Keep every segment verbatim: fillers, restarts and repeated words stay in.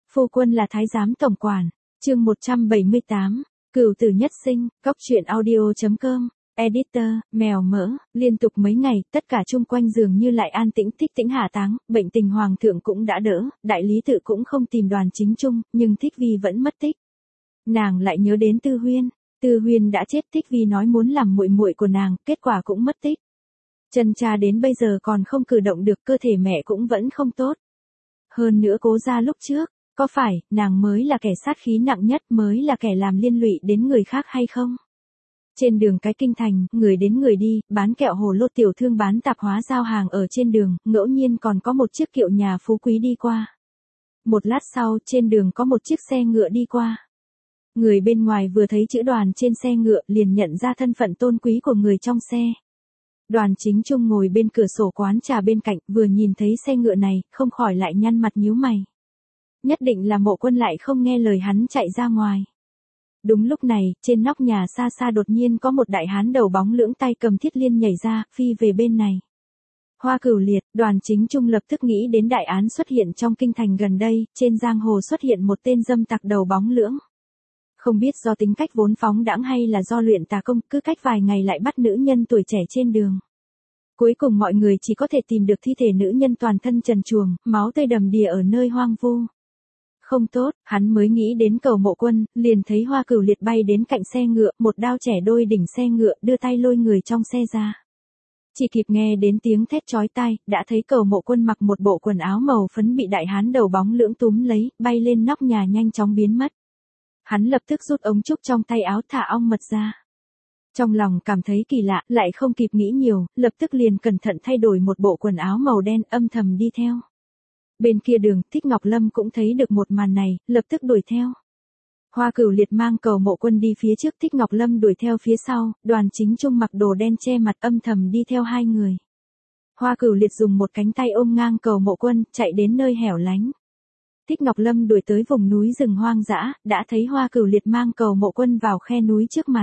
Phu quân là thái giám tổng quản. Chương một trăm bảy mươi tám. Cửu tử nhất sinh. Góc truyện audio chấm com. Editor, mèo mỡ. Liên tục mấy ngày, tất cả chung quanh dường như lại an tĩnh, Thích Tĩnh hạ táng, bệnh tình hoàng thượng cũng đã đỡ, đại lý tự cũng không tìm Đoàn Chính Trung, nhưng Thích Vi vẫn mất tích. Nàng lại nhớ đến Tư Huyên. Tư Huyên đã chết, Thích Vi nói muốn làm muội muội của nàng, kết quả cũng mất tích. Chân cha đến bây giờ còn không cử động được, cơ thể mẹ cũng vẫn không tốt. Hơn nữa Cố gia lúc trước, có phải nàng mới là kẻ sát khí nặng nhất, mới là kẻ làm liên lụy đến người khác hay không? Trên đường cái kinh thành, người đến người đi, bán kẹo hồ lô, tiểu thương bán tạp hóa giao hàng ở trên đường, ngẫu nhiên còn có một chiếc kiệu nhà phú quý đi qua. Một lát sau, trên đường có một chiếc xe ngựa đi qua. Người bên ngoài vừa thấy chữ Đoàn trên xe ngựa liền nhận ra thân phận tôn quý của người trong xe. Đoàn Chính Trung ngồi bên cửa sổ quán trà bên cạnh, vừa nhìn thấy xe ngựa này, không khỏi lại nhăn mặt nhíu mày. Nhất định là Mộ Quân lại không nghe lời hắn chạy ra ngoài. Đúng lúc này, trên nóc nhà xa xa đột nhiên có một đại hán đầu bóng lưỡng tay cầm thiết liên nhảy ra, phi về bên này. Hoa Cửu Liệt. Đoàn Chính Trung lập tức nghĩ đến đại án xuất hiện trong kinh thành gần đây, trên giang hồ xuất hiện một tên dâm tặc đầu bóng lưỡng. Không biết do tính cách vốn phóng đãng hay là do luyện tà công, cứ cách vài ngày lại bắt nữ nhân tuổi trẻ trên đường. Cuối cùng mọi người chỉ có thể tìm được thi thể nữ nhân toàn thân trần truồng, máu tươi đầm đìa ở nơi hoang vu. Không tốt, hắn mới nghĩ đến cầu Mộ Quân, liền thấy Hoa Cửu Liệt bay đến cạnh xe ngựa, một đao chẻ đôi đỉnh xe ngựa, đưa tay lôi người trong xe ra. Chỉ kịp nghe đến tiếng thét chói tai, đã thấy cầu Mộ Quân mặc một bộ quần áo màu phấn bị đại hán đầu bóng lưỡng túm lấy, bay lên nóc nhà nhanh chóng biến mất. Hắn lập tức rút ống trúc trong tay áo thả ong mật ra. Trong lòng cảm thấy kỳ lạ, lại không kịp nghĩ nhiều, lập tức liền cẩn thận thay đổi một bộ quần áo màu đen, âm thầm đi theo. Bên kia đường, Thích Ngọc Lâm cũng thấy được một màn này, lập tức đuổi theo. Hoa Cửu Liệt mang cầu Mộ Quân đi phía trước, Thích Ngọc Lâm đuổi theo phía sau, Đoàn Chính Trung mặc đồ đen che mặt âm thầm đi theo hai người. Hoa Cửu Liệt dùng một cánh tay ôm ngang cầu Mộ Quân, chạy đến nơi hẻo lánh. Thích Ngọc Lâm đuổi tới vùng núi rừng hoang dã, đã thấy Hoa Cửu Liệt mang cầu Mộ Quân vào khe núi trước mặt.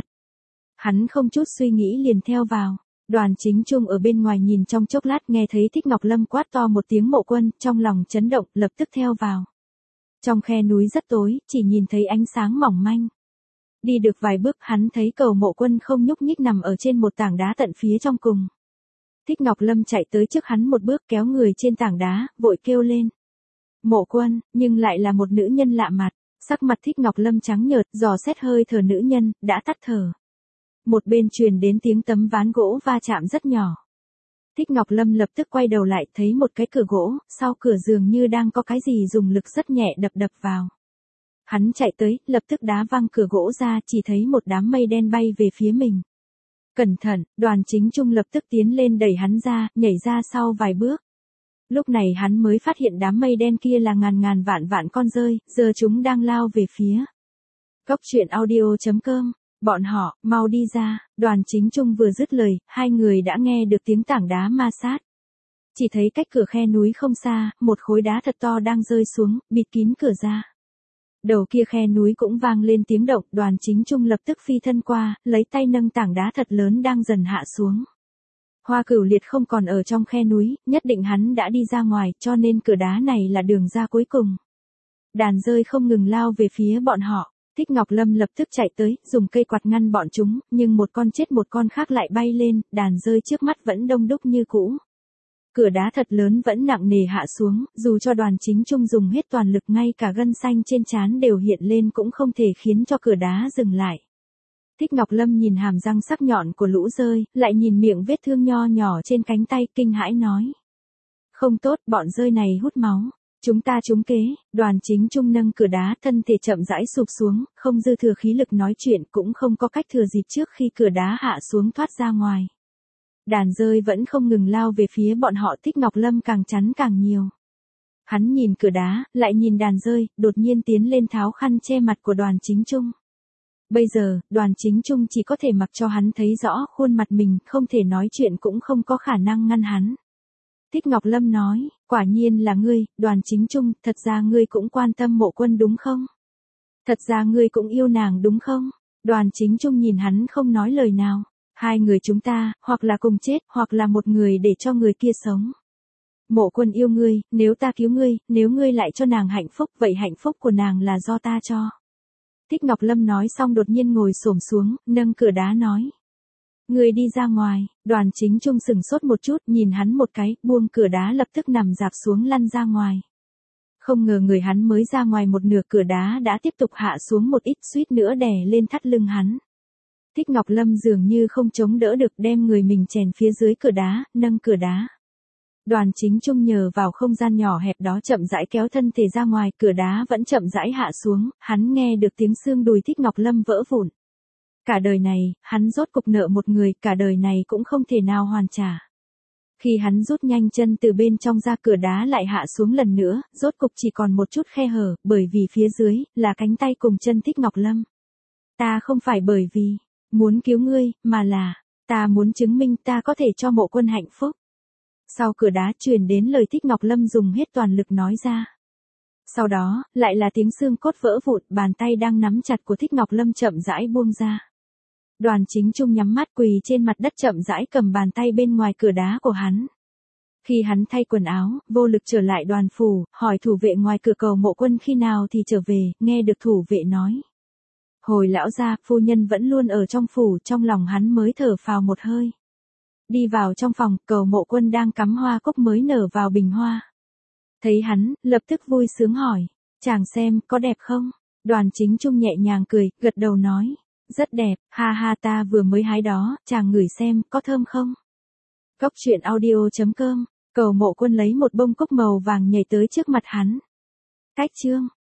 Hắn không chút suy nghĩ liền theo vào. Đoàn Chính Trung ở bên ngoài nhìn trong chốc lát, nghe thấy Thích Ngọc Lâm quát to một tiếng Mộ Quân, trong lòng chấn động, lập tức theo vào. Trong khe núi rất tối, chỉ nhìn thấy ánh sáng mỏng manh. Đi được vài bước, hắn thấy cầu Mộ Quân không nhúc nhích nằm ở trên một tảng đá tận phía trong cùng. Thích Ngọc Lâm chạy tới trước hắn một bước, kéo người trên tảng đá, vội kêu lên. Mộ Quân, nhưng lại là một nữ nhân lạ mặt. Sắc mặt Thích Ngọc Lâm trắng nhợt, dò xét hơi thở nữ nhân, đã tắt thở. Một bên truyền đến tiếng tấm ván gỗ va chạm rất nhỏ. Thích Ngọc Lâm lập tức quay đầu lại, thấy một cái cửa gỗ, sau cửa dường như đang có cái gì dùng lực rất nhẹ đập đập vào. Hắn chạy tới, lập tức đá văng cửa gỗ ra, chỉ thấy một đám mây đen bay về phía mình. Cẩn thận, Đoàn Chính Trung lập tức tiến lên đẩy hắn ra, nhảy ra sau vài bước. Lúc này hắn mới phát hiện đám mây đen kia là ngàn ngàn vạn vạn con dơi, giờ chúng đang lao về phía. Góc truyện audio chấm com. Bọn họ, mau đi ra. Đoàn Chính Trung vừa dứt lời, hai người đã nghe được tiếng tảng đá ma sát. Chỉ thấy cách cửa khe núi không xa, một khối đá thật to đang rơi xuống, bịt kín cửa ra. Đầu kia khe núi cũng vang lên tiếng động, Đoàn Chính Trung lập tức phi thân qua, lấy tay nâng tảng đá thật lớn đang dần hạ xuống. Hoa Cửu Liệt không còn ở trong khe núi, nhất định hắn đã đi ra ngoài, cho nên cửa đá này là đường ra cuối cùng. Đàn dơi không ngừng lao về phía bọn họ. Thích Ngọc Lâm lập tức chạy tới, dùng cây quạt ngăn bọn chúng, nhưng một con chết một con khác lại bay lên, đàn dơi trước mắt vẫn đông đúc như cũ. Cửa đá thật lớn vẫn nặng nề hạ xuống, dù cho Đoàn Chính Trung dùng hết toàn lực, ngay cả gân xanh trên trán đều hiện lên cũng không thể khiến cho cửa đá dừng lại. Thích Ngọc Lâm nhìn hàm răng sắc nhọn của lũ dơi, lại nhìn miệng vết thương nho nhỏ trên cánh tay, kinh hãi nói. Không tốt, bọn dơi này hút máu. Chúng ta trúng kế. Đoàn Chính Trung nâng cửa đá, thân thể chậm rãi sụp xuống, không dư thừa khí lực nói chuyện, cũng không có cách thừa dịp trước khi cửa đá hạ xuống thoát ra ngoài. Đàn dơi vẫn không ngừng lao về phía bọn họ, Thích Ngọc Lâm càng chắn càng nhiều. Hắn nhìn cửa đá, lại nhìn đàn dơi, đột nhiên tiến lên tháo khăn che mặt của Đoàn Chính Trung. Bây giờ, Đoàn Chính Trung chỉ có thể mặc cho hắn thấy rõ khuôn mặt mình, không thể nói chuyện cũng không có khả năng ngăn hắn. Thích Ngọc Lâm nói, quả nhiên là ngươi, Đoàn Chính Trung, thật ra ngươi cũng quan tâm Mộ Quân đúng không? Thật ra ngươi cũng yêu nàng đúng không? Đoàn Chính Trung nhìn hắn không nói lời nào. Hai người chúng ta, hoặc là cùng chết, hoặc là một người để cho người kia sống. Mộ Quân yêu ngươi, nếu ta cứu ngươi, nếu ngươi lại cho nàng hạnh phúc, vậy hạnh phúc của nàng là do ta cho. Thích Ngọc Lâm nói xong đột nhiên ngồi xổm xuống, nâng cửa đá nói. Ngươi đi ra ngoài. Đoàn Chính Trung sừng sốt một chút, nhìn hắn một cái, buông cửa đá lập tức nằm dạp xuống lăn ra ngoài. Không ngờ người hắn mới ra ngoài một nửa, cửa đá đã tiếp tục hạ xuống một ít, suýt nữa đè lên thắt lưng hắn. Thích Ngọc Lâm dường như không chống đỡ được, đem người mình chèn phía dưới cửa đá, nâng cửa đá. Đoàn Chính Trung nhờ vào không gian nhỏ hẹp đó chậm rãi kéo thân thể ra ngoài, cửa đá vẫn chậm rãi hạ xuống, hắn nghe được tiếng xương đùi Thích Ngọc Lâm vỡ vụn. Cả đời này, hắn rốt cục nợ một người, cả đời này cũng không thể nào hoàn trả. Khi hắn rút nhanh chân từ bên trong ra, cửa đá lại hạ xuống lần nữa, rốt cục chỉ còn một chút khe hở, bởi vì phía dưới, là cánh tay cùng chân Thích Ngọc Lâm. Ta không phải bởi vì muốn cứu ngươi, mà là, ta muốn chứng minh ta có thể cho Mộ Quân hạnh phúc. Sau cửa đá truyền đến lời Thích Ngọc Lâm dùng hết toàn lực nói ra. Sau đó, lại là tiếng xương cốt vỡ vụn, bàn tay đang nắm chặt của Thích Ngọc Lâm chậm rãi buông ra. Đoàn Chính Trung nhắm mắt quỳ trên mặt đất chậm rãi cầm bàn tay bên ngoài cửa đá của hắn. Khi hắn thay quần áo, vô lực trở lại đoàn phủ, hỏi thủ vệ ngoài cửa cầu Mộ Quân khi nào thì trở về, nghe được thủ vệ nói. Hồi lão gia, phu nhân vẫn luôn ở trong phủ, trong lòng hắn mới thở phào một hơi. Đi vào trong phòng, cầu Mộ Quân đang cắm hoa cúc mới nở vào bình hoa. Thấy hắn, lập tức vui sướng hỏi, chàng xem, có đẹp không? Đoàn Chính Trung nhẹ nhàng cười, gật đầu nói, rất đẹp, ha ha, ta vừa mới hái đó, chàng ngửi xem, có thơm không? Cốc truyện audio chấm com, cầu Mộ Quân lấy một bông cúc màu vàng nhảy tới trước mặt hắn. Cách chương